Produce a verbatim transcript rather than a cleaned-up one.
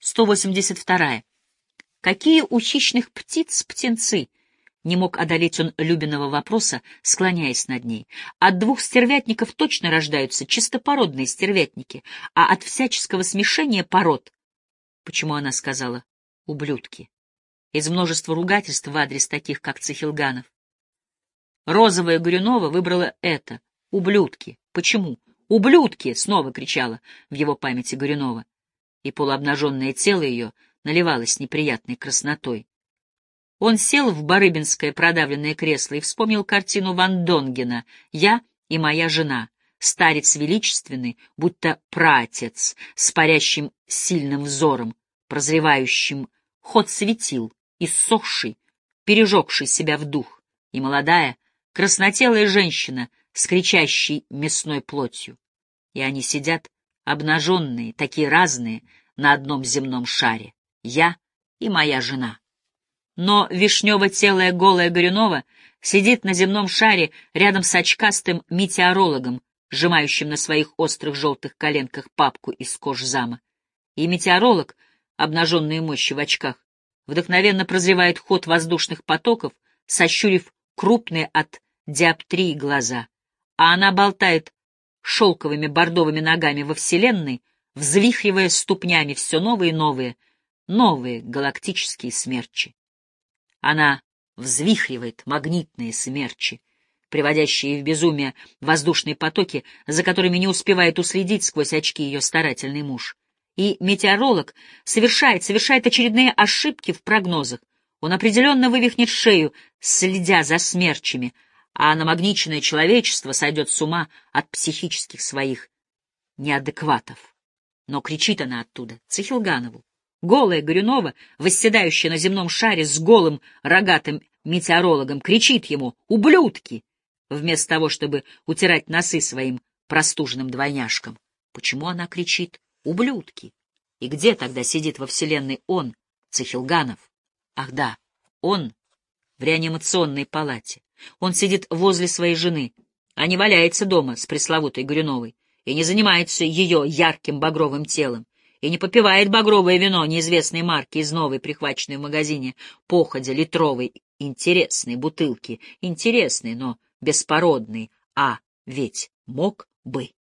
сто восемьдесят вторая. Какие у хищных птиц птенцы? Не мог одолеть он Любиного вопроса, склоняясь над ней. От двух стервятников точно рождаются чистопородные стервятники, а от всяческого смешения пород... Почему она сказала «ублюдки»? Из множества ругательств в адрес таких, как Цихилганов. Розовая Горюнова выбрала это — ублюдки. Почему? «Ублюдки!» — снова кричала в его памяти Горюнова, и полуобнаженное тело ее наливалось неприятной краснотой. Он сел в барыбинское продавленное кресло и вспомнил картину Ван Донгена «Я и моя жена», старец величественный, будто праотец, с парящим сильным взором, прозревающим ход светил, иссохший, пережегший себя в дух, и молодая, краснотелая женщина с кричащей мясной плотью. И они сидят, обнаженные, такие разные, на одном земном шаре. Я и моя жена. Но вишнево-телая голая Горюнова сидит на земном шаре рядом с очкастым метеорологом, сжимающим на своих острых желтых коленках папку из кожзама. И метеоролог, обнаженные мощи в очках, вдохновенно прозревает ход воздушных потоков, сощурив крупные от диоптрии глаза. А она болтает шелковыми бордовыми ногами во Вселенной, взвихривая ступнями все новые и новые, новые галактические смерчи. Она взвихривает магнитные смерчи, приводящие в безумие воздушные потоки, за которыми не успевает уследить сквозь очки ее старательный муж. И метеоролог совершает, совершает очередные ошибки в прогнозах. Он определенно вывихнет шею, следя за смерчами, а намагниченное человечество сойдет с ума от психических своих неадекватов. Но кричит она оттуда, Цихилганову. Голая Горюнова, восседающая на земном шаре с голым рогатым метеорологом, кричит ему «Ублюдки!» вместо того, чтобы утирать носы своим простуженным двойняшкам. Почему она кричит «Ублюдки»? И где тогда сидит во Вселенной он, Цихилганов? Ах да, он в реанимационной палате. Он сидит возле своей жены, а не валяется дома с пресловутой Горюновой и не занимается ее ярким багровым телом, и не попивает багровое вино неизвестной марки из новой, прихваченной в магазине походя литровой интересной бутылки, интересной, но беспородной, а ведь мог бы.